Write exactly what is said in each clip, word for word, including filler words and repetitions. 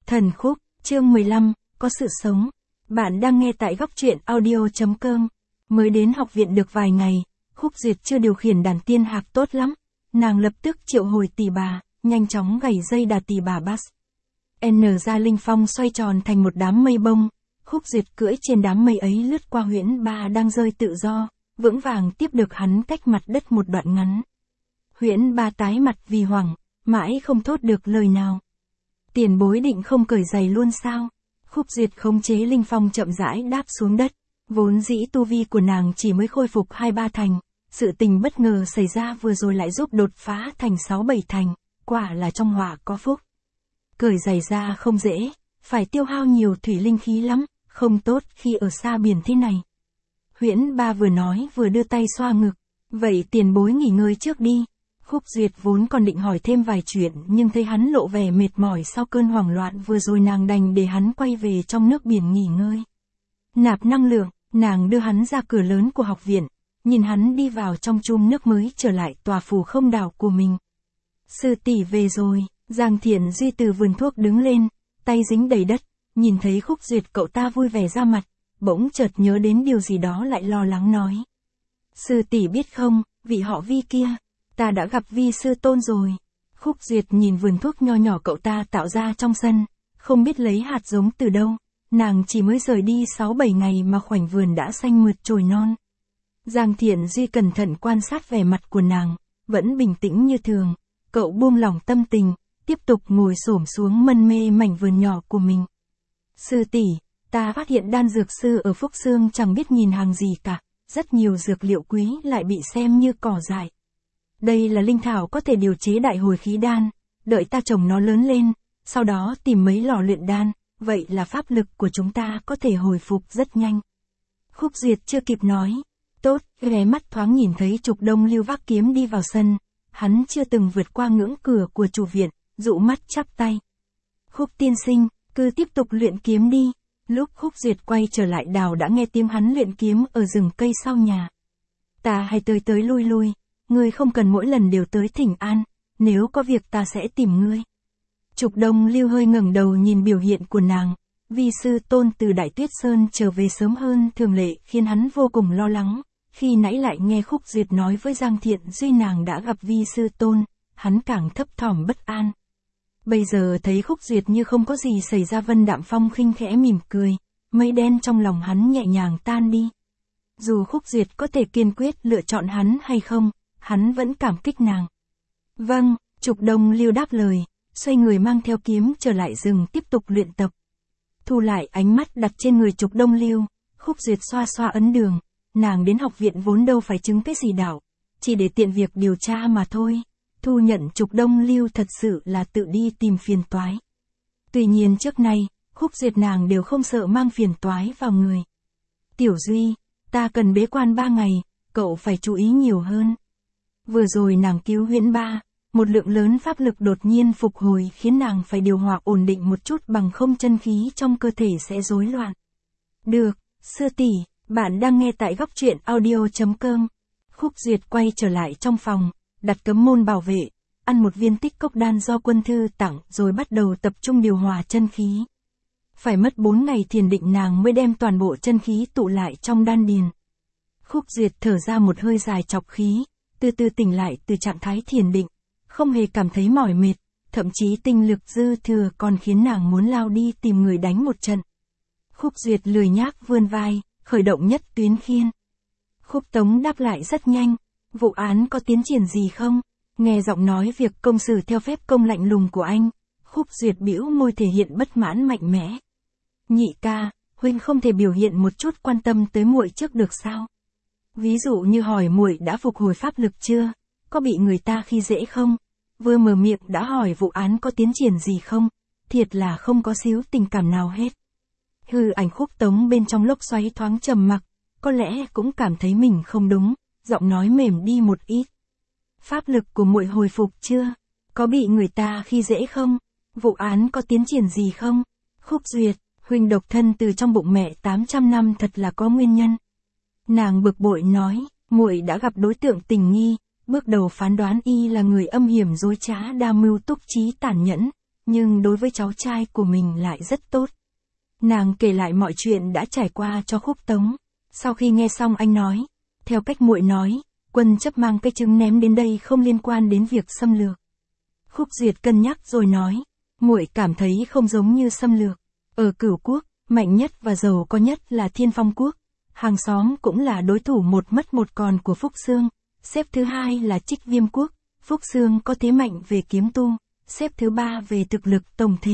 Thần khúc, chương mười lăm, có sự sống. Bạn đang nghe tại góc truyện audio.com. Mới đến học viện được vài ngày, Khúc Duyệt chưa điều khiển đàn tiên hạc tốt lắm. Nàng lập tức triệu hồi tỳ bà, nhanh chóng gảy dây đà tỳ bà bass. N ra linh phong xoay tròn thành một đám mây bông. Khúc Duyệt cưỡi trên đám mây ấy lướt qua huyễn ba đang rơi tự do, vững vàng tiếp được hắn cách mặt đất một đoạn ngắn. Huyễn ba tái mặt vì hoảng, mãi không thốt được lời nào. Tiền bối định không cởi giày luôn sao? Khúc Duyệt khống chế linh phong chậm rãi đáp xuống đất. Vốn dĩ tu vi của nàng chỉ mới khôi phục hai ba thành. Sự tình bất ngờ xảy ra vừa rồi lại giúp đột phá thành sáu bảy thành. Quả là trong họa có phúc. Cởi giày ra không dễ, phải tiêu hao nhiều thủy linh khí lắm, không tốt khi ở xa biển thế này. Huyễn ba vừa nói vừa đưa tay xoa ngực. Vậy tiền bối nghỉ ngơi trước đi. Khúc Duyệt vốn còn định hỏi thêm vài chuyện nhưng thấy hắn lộ vẻ mệt mỏi sau cơn hoảng loạn vừa rồi, nàng đành để hắn quay về trong nước biển nghỉ ngơi. Nạp năng lượng, nàng đưa hắn ra cửa lớn của học viện, nhìn hắn đi vào trong chum nước mới trở lại tòa phù không đảo của mình. Sư tỷ về rồi, Giang Thiện Duy từ vườn thuốc đứng lên, tay dính đầy đất, nhìn thấy Khúc Duyệt cậu ta vui vẻ ra mặt, bỗng chợt nhớ đến điều gì đó lại lo lắng nói. Sư tỷ biết không, vị họ Vi kia, ta đã gặp Vi sư tôn rồi. Khúc Duyệt nhìn vườn thuốc nho nhỏ cậu ta tạo ra trong sân, không biết lấy hạt giống từ đâu, nàng chỉ mới rời đi sáu bảy ngày mà khoảnh vườn đã xanh mượt chồi non. Giang Thiện Duy cẩn thận quan sát vẻ mặt của nàng, vẫn bình tĩnh như thường, cậu buông lỏng tâm tình, tiếp tục ngồi xổm xuống mân mê mảnh vườn nhỏ của mình. Sư tỷ, ta phát hiện đan dược sư ở Phúc Sương chẳng biết nhìn hàng gì cả, rất nhiều dược liệu quý lại bị xem như cỏ dại. Đây là linh thảo có thể điều chế đại hồi khí đan, đợi ta trồng nó lớn lên, sau đó tìm mấy lò luyện đan, vậy là pháp lực của chúng ta có thể hồi phục rất nhanh. Khúc Duyệt chưa kịp nói, tốt, ghé mắt thoáng nhìn thấy Trục Đông Lưu vác kiếm đi vào sân, hắn chưa từng vượt qua ngưỡng cửa của chủ viện, dụ mắt chắp tay. Khúc tiên sinh, cứ tiếp tục luyện kiếm đi. Lúc Khúc Duyệt quay trở lại đào đã nghe tiếng hắn luyện kiếm ở rừng cây sau nhà. Ta hay tới tới lui lui. Ngươi không cần mỗi lần đều tới thỉnh an, nếu có việc ta sẽ tìm ngươi. Trục Đông Lưu hơi ngẩng đầu nhìn biểu hiện của nàng, Vi sư tôn từ Đại Tuyết Sơn trở về sớm hơn thường lệ khiến hắn vô cùng lo lắng, khi nãy lại nghe Khúc Duyệt nói với Giang Thiện Duy nàng đã gặp Vi sư tôn, hắn càng thấp thỏm bất an. Bây giờ thấy Khúc Duyệt như không có gì xảy ra, Vân Đạm Phong khinh khẽ mỉm cười, mây đen trong lòng hắn nhẹ nhàng tan đi. Dù Khúc Duyệt có thể kiên quyết lựa chọn hắn hay không, hắn vẫn cảm kích nàng. Vâng, Trục Đông Lưu đáp lời, xoay người mang theo kiếm trở lại rừng tiếp tục luyện tập. Thu lại ánh mắt đặt trên người Trục Đông Lưu, Khúc Duyệt xoa xoa ấn đường, nàng đến học viện vốn đâu phải chứng cái gì đạo, chỉ để tiện việc điều tra mà thôi. Thu nhận Trục Đông Lưu thật sự là tự đi tìm phiền toái. Tuy nhiên trước nay, Khúc Duyệt nàng đều không sợ mang phiền toái vào người. Tiểu Duy, ta cần bế quan ba ngày, cậu phải chú ý nhiều hơn. Vừa rồi nàng cứu Huyễn Ba, một lượng lớn pháp lực đột nhiên phục hồi khiến nàng phải điều hòa ổn định một chút, bằng không chân khí trong cơ thể sẽ rối loạn. Được, sư tỷ, bạn đang nghe tại góc truyện audio.com. Khúc Duyệt quay trở lại trong phòng, đặt cấm môn bảo vệ, ăn một viên tích cốc đan do quân thư tặng rồi bắt đầu tập trung điều hòa chân khí. Phải mất bốn ngày thiền định nàng mới đem toàn bộ chân khí tụ lại trong đan điền. Khúc Duyệt thở ra một hơi dài chọc khí, từ từ tỉnh lại từ trạng thái thiền định, không hề cảm thấy mỏi mệt, thậm chí tinh lực dư thừa còn khiến nàng muốn lao đi tìm người đánh một trận. Khúc Duyệt lười nhác vươn vai, khởi động nhất tuyến khiên. Khúc Tống đáp lại rất nhanh, vụ án có tiến triển gì không? Nghe giọng nói việc công xử theo phép công lạnh lùng của anh, Khúc Duyệt bĩu môi thể hiện bất mãn mạnh mẽ. Nhị ca, huynh không thể biểu hiện một chút quan tâm tới muội trước được sao? Ví dụ như hỏi muội đã phục hồi pháp lực chưa, có bị người ta khi dễ không, vừa mở miệng đã hỏi vụ án có tiến triển gì không, thiệt là không có xíu tình cảm nào hết. Hư ảnh Khúc Tống bên trong lốc xoáy thoáng trầm mặc, có lẽ cũng cảm thấy mình không đúng, giọng nói mềm đi một ít. Pháp lực của muội hồi phục chưa, có bị người ta khi dễ không, vụ án có tiến triển gì không? Khúc Duyệt, huynh độc thân từ trong bụng mẹ tám trăm năm thật là có nguyên nhân. Nàng bực bội nói, muội đã gặp đối tượng tình nghi, bước đầu phán đoán y là người âm hiểm dối trá, đa mưu túc trí tàn nhẫn, nhưng đối với cháu trai của mình lại rất tốt. Nàng kể lại mọi chuyện đã trải qua cho Khúc Tống. Sau khi nghe xong anh nói, theo cách muội nói, Quân Chấp mang cái trứng ném đến đây không liên quan đến việc xâm lược. Khúc Duyệt cân nhắc rồi nói, muội cảm thấy không giống như xâm lược. Ở Cửu Quốc, mạnh nhất và giàu có nhất là Thiên Phong Quốc. Hàng xóm cũng là đối thủ một mất một còn của Phúc Xương. Xếp thứ hai là Trích Viêm Quốc. Phúc Xương có thế mạnh về kiếm tu. Xếp thứ ba về thực lực tổng thể.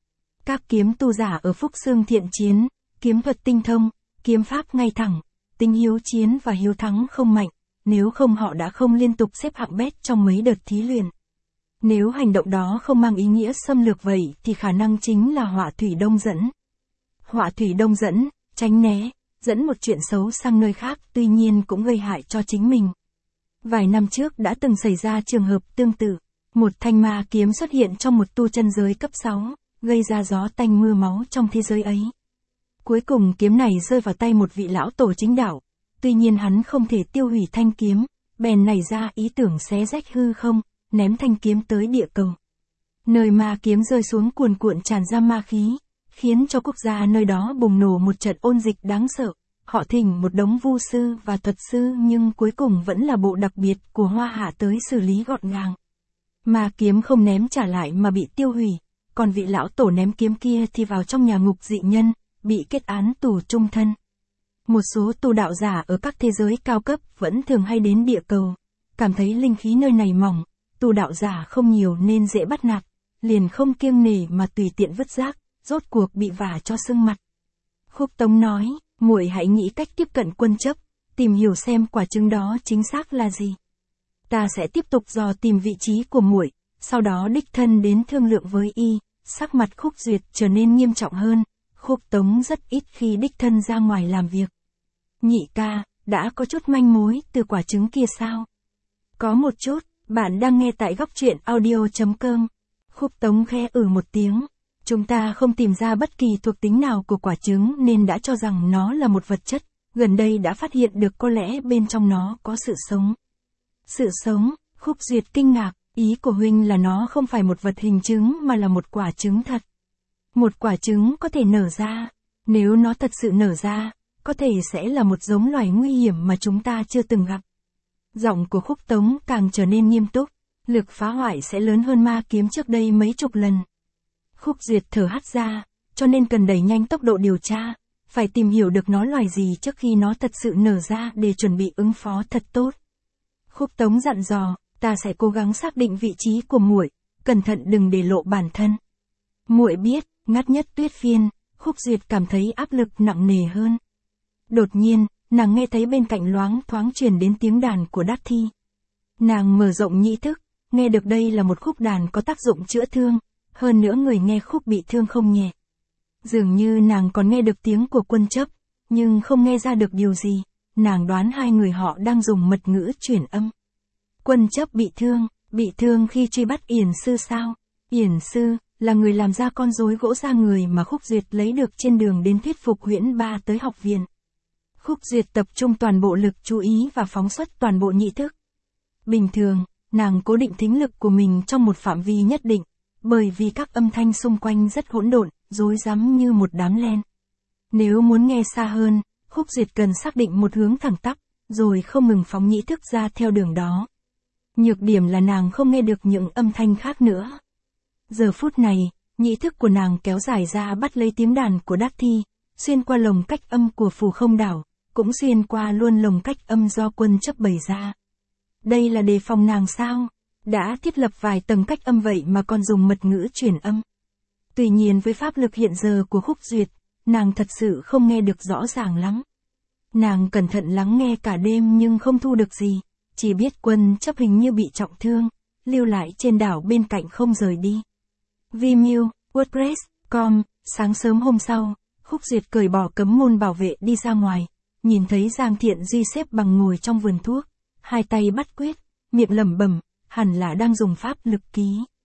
Các kiếm tu giả ở Phúc Xương thiện chiến, kiếm thuật tinh thông, kiếm pháp ngay thẳng, tính hiếu chiến và hiếu thắng không mạnh, nếu không họ đã không liên tục xếp hạng bét trong mấy đợt thí luyện. Nếu hành động đó không mang ý nghĩa xâm lược vậy thì khả năng chính là họa thủy đông dẫn. Họa thủy đông dẫn, tránh né, dẫn một chuyện xấu sang nơi khác tuy nhiên cũng gây hại cho chính mình. Vài năm trước đã từng xảy ra trường hợp tương tự, một thanh ma kiếm xuất hiện trong một tu chân giới cấp sáu, gây ra gió tanh mưa máu trong thế giới ấy. Cuối cùng kiếm này rơi vào tay một vị lão tổ chính đạo, tuy nhiên hắn không thể tiêu hủy thanh kiếm, bèn nảy ra ý tưởng xé rách hư không, ném thanh kiếm tới địa cầu. Nơi ma kiếm rơi xuống cuồn cuộn tràn ra ma khí, khiến cho quốc gia nơi đó bùng nổ một trận ôn dịch đáng sợ. Họ thỉnh một đống vu sư và thuật sư nhưng cuối cùng vẫn là bộ đặc biệt của Hoa Hạ tới xử lý gọn gàng. Ma kiếm không ném trả lại mà bị tiêu hủy, còn vị lão tổ ném kiếm kia thì vào trong nhà ngục dị nhân, bị kết án tù chung thân. Một số tu đạo giả ở các thế giới cao cấp vẫn thường hay đến địa cầu, cảm thấy linh khí nơi này mỏng, tu đạo giả không nhiều nên dễ bắt nạt, liền không kiêng nể mà tùy tiện vứt rác, rốt cuộc bị vả cho sưng mặt. Khúc Tống nói, muội hãy nghĩ cách tiếp cận Quân Chấp, tìm hiểu xem quả trứng đó chính xác là gì. Ta sẽ tiếp tục dò tìm vị trí của muội, sau đó đích thân đến thương lượng với y. Sắc mặt Khúc Duyệt trở nên nghiêm trọng hơn, Khúc Tống rất ít khi đích thân ra ngoài làm việc. Nhị ca, đã có chút manh mối từ quả trứng kia sao? Có một chút, bạn đang nghe tại góc truyện audio chấm com. Khúc Tống khẽ ử một tiếng. Chúng ta không tìm ra bất kỳ thuộc tính nào của quả trứng nên đã cho rằng nó là một vật chất, gần đây đã phát hiện được có lẽ bên trong nó có sự sống. Sự sống, Khúc Duyệt kinh ngạc, ý của huynh là nó không phải một vật hình trứng mà là một quả trứng thật. Một quả trứng có thể nở ra, nếu nó thật sự nở ra, có thể sẽ là một giống loài nguy hiểm mà chúng ta chưa từng gặp. Giọng của Khúc Tống càng trở nên nghiêm túc, lực phá hoại sẽ lớn hơn ma kiếm trước đây mấy chục lần. Khúc Duyệt thở hắt ra, cho nên cần đẩy nhanh tốc độ điều tra, phải tìm hiểu được nó loài gì trước khi nó thật sự nở ra để chuẩn bị ứng phó thật tốt. Khúc Tống dặn dò, ta sẽ cố gắng xác định vị trí của muội, cẩn thận đừng để lộ bản thân. Muội biết, ngắt nhất Tuyết Phiên, Khúc Duyệt cảm thấy áp lực nặng nề hơn. Đột nhiên, nàng nghe thấy bên cạnh loáng thoáng truyền đến tiếng đàn của Đát Thi. Nàng mở rộng nhĩ thức, nghe được đây là một khúc đàn có tác dụng chữa thương, hơn nữa người nghe khúc bị thương không nhẹ. Dường như nàng còn nghe được tiếng của Quân Chấp, nhưng không nghe ra được điều gì, nàng đoán hai người họ đang dùng mật ngữ chuyển âm. Quân Chấp bị thương, bị thương khi truy bắt Yển Sư sao? Yển Sư là người làm ra con rối gỗ da người mà Khúc Duyệt lấy được trên đường đến thuyết phục Huyễn Ba tới học viện. Khúc Duyệt tập trung toàn bộ lực chú ý và phóng xuất toàn bộ nhị thức. Bình thường, nàng cố định thính lực của mình trong một phạm vi nhất định, bởi vì các âm thanh xung quanh rất hỗn độn, rối rắm như một đám len. Nếu muốn nghe xa hơn, Khúc Duyệt cần xác định một hướng thẳng tắp, rồi không ngừng phóng nhĩ thức ra theo đường đó. Nhược điểm là nàng không nghe được những âm thanh khác nữa. Giờ phút này, nhĩ thức của nàng kéo dài ra bắt lấy tiếng đàn của Đát Thi, xuyên qua lồng cách âm của Phù Không Đảo, cũng xuyên qua luôn lồng cách âm do Quân Chấp bày ra. Đây là đề phòng nàng sao? Đã thiết lập vài tầng cách âm vậy mà còn dùng mật ngữ truyền âm. Tuy nhiên với pháp lực hiện giờ của Khúc Duyệt, nàng thật sự không nghe được rõ ràng lắm. Nàng cẩn thận lắng nghe cả đêm nhưng không thu được gì, chỉ biết Quân Chấp hình như bị trọng thương, lưu lại trên đảo bên cạnh không rời đi. Vimeo, WordPress, com, sáng sớm hôm sau, Khúc Duyệt cởi bỏ cấm môn bảo vệ đi ra ngoài, nhìn thấy Giang Thiện Duy xếp bằng ngồi trong vườn thuốc, hai tay bắt quyết, miệng lẩm bẩm, hẳn là đang dùng pháp lực ký.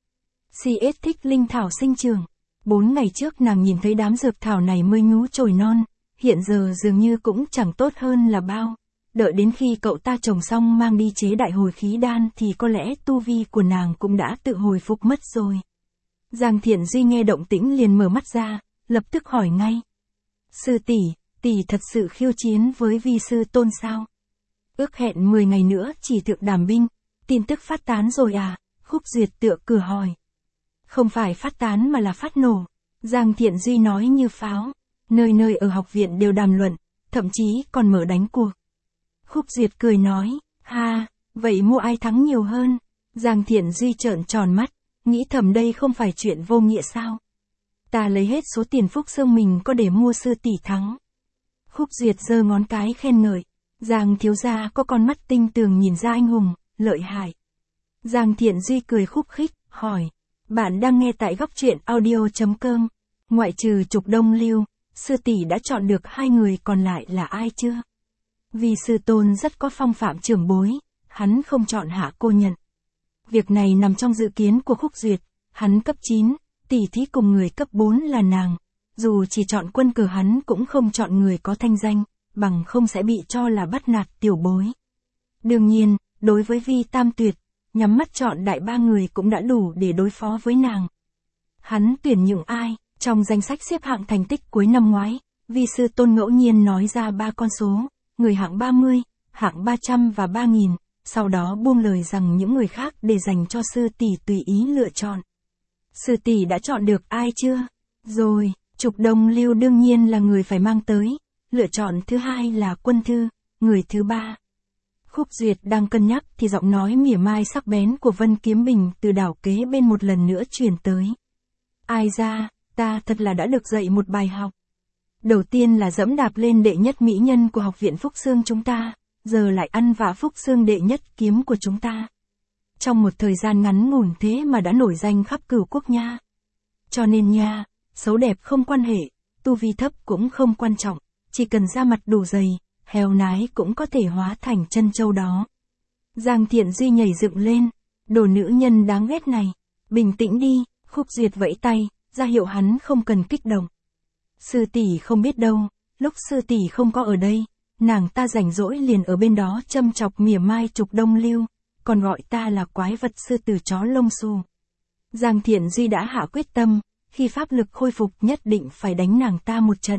xê ét thích linh thảo sinh trường. Bốn ngày trước nàng nhìn thấy đám dược thảo này mới nhú chồi non, hiện giờ dường như cũng chẳng tốt hơn là bao. Đợi đến khi cậu ta trồng xong mang đi chế đại hồi khí đan thì có lẽ tu vi của nàng cũng đã tự hồi phục mất rồi. Giang Thiện Duy nghe động tĩnh liền mở mắt ra, lập tức hỏi ngay. Sư tỷ, tỷ thật sự khiêu chiến với vi sư tôn sao? Ước hẹn mười ngày nữa chỉ thượng đàm binh, tin tức phát tán rồi à? Khúc Duyệt tựa cửa hỏi. Không phải phát tán mà là phát nổ. Giang Thiện Duy nói như pháo. Nơi nơi ở học viện đều đàm luận, thậm chí còn mở đánh cuộc. Khúc Duyệt cười nói, ha, vậy mua ai thắng nhiều hơn? Giang Thiện Duy trợn tròn mắt, nghĩ thầm đây không phải chuyện vô nghĩa sao? Ta lấy hết số tiền Phúc Sương mình có để mua sư tỷ thắng. Khúc Duyệt giơ ngón cái khen ngợi. Giang thiếu gia có con mắt tinh tường nhìn ra anh hùng, lợi hại. Giang Thiện Duy cười khúc khích, hỏi. Bạn đang nghe tại góc truyện audio.com. Ngoại trừ Trục Đông Lưu, sư tỷ đã chọn được hai người còn lại là ai chưa? Vì sư tôn rất có phong phạm trưởng bối, hắn không chọn Hạ cô nhận. Việc này nằm trong dự kiến của Khúc Duyệt, hắn cấp chín, tỷ thí cùng người cấp bốn là nàng. Dù chỉ chọn quân cờ hắn cũng không chọn người có thanh danh, bằng không sẽ bị cho là bắt nạt tiểu bối. Đương nhiên, đối với Vi Tam Tuyệt, nhắm mắt chọn đại ba người cũng đã đủ để đối phó với nàng. Hắn tuyển những ai? Trong danh sách xếp hạng thành tích cuối năm ngoái, Vi sư tôn ngẫu nhiên nói ra ba con số, người hạng ba mươi, hạng ba trăm và ba nghìn, sau đó buông lời rằng những người khác để dành cho sư tỷ tùy ý lựa chọn. Sư tỷ đã chọn được ai chưa? Rồi, Trục Đông Lưu đương nhiên là người phải mang tới, lựa chọn thứ hai là Quân Thư, người thứ ba. Khúc Duyệt đang cân nhắc thì giọng nói mỉa mai sắc bén của Vân Kiếm Bình từ đảo kế bên một lần nữa truyền tới. Ai ra, ta thật là đã được dạy một bài học. Đầu tiên là dẫm đạp lên đệ nhất mỹ nhân của học viện Phúc Sương chúng ta, giờ lại ăn vạ Phúc Sương đệ nhất kiếm của chúng ta. Trong một thời gian ngắn ngủn thế mà đã nổi danh khắp cửu quốc nha. Cho nên nha, xấu đẹp không quan hệ, tu vi thấp cũng không quan trọng, chỉ cần da mặt đủ dày, heo nái cũng có thể hóa thành chân châu đó. Giang Thiện Duy nhảy dựng lên, đồ nữ nhân đáng ghét này, bình tĩnh đi. Khúc Duyệt vẫy tay, ra hiệu hắn không cần kích động. Sư tỷ không biết đâu, lúc sư tỷ không có ở đây, nàng ta rảnh rỗi liền ở bên đó châm chọc mỉa mai Trục Đông Lưu, còn gọi ta là quái vật sư tử chó lông xù. Giang Thiện Duy đã hạ quyết tâm, khi pháp lực khôi phục nhất định phải đánh nàng ta một trận.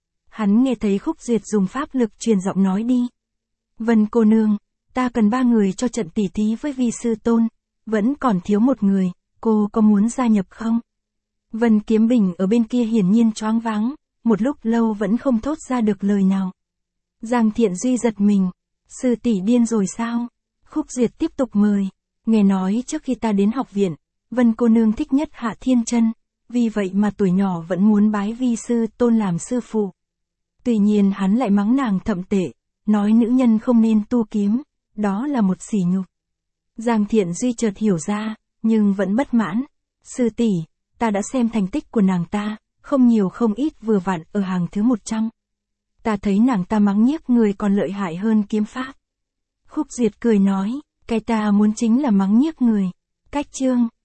Hắn nghe thấy Khúc Duyệt dùng pháp lực truyền giọng nói đi. Vân cô nương, ta cần ba người cho trận tỉ thí với Vi sư tôn, vẫn còn thiếu một người, cô có muốn gia nhập không? Vân Kiếm Bình ở bên kia hiển nhiên choáng váng, một lúc lâu vẫn không thốt ra được lời nào. Giang Thiện Duy giật mình, sư tỷ điên rồi sao? Khúc Duyệt tiếp tục mời, nghe nói trước khi ta đến học viện, Vân cô nương thích nhất Hạ Thiên Chân, vì vậy mà tuổi nhỏ vẫn muốn bái Vi sư tôn làm sư phụ. Tuy nhiên hắn lại mắng nàng thậm tệ, nói nữ nhân không nên tu kiếm, đó là một sỉ nhục. Giang Thiện Duy chợt hiểu ra, nhưng vẫn bất mãn. Sư tỷ, ta đã xem thành tích của nàng ta, không nhiều không ít vừa vặn ở hàng thứ một trăm. Ta thấy nàng ta mắng nhiếc người còn lợi hại hơn kiếm pháp. Khúc Duyệt cười nói, cái ta muốn chính là mắng nhiếc người. Cách chương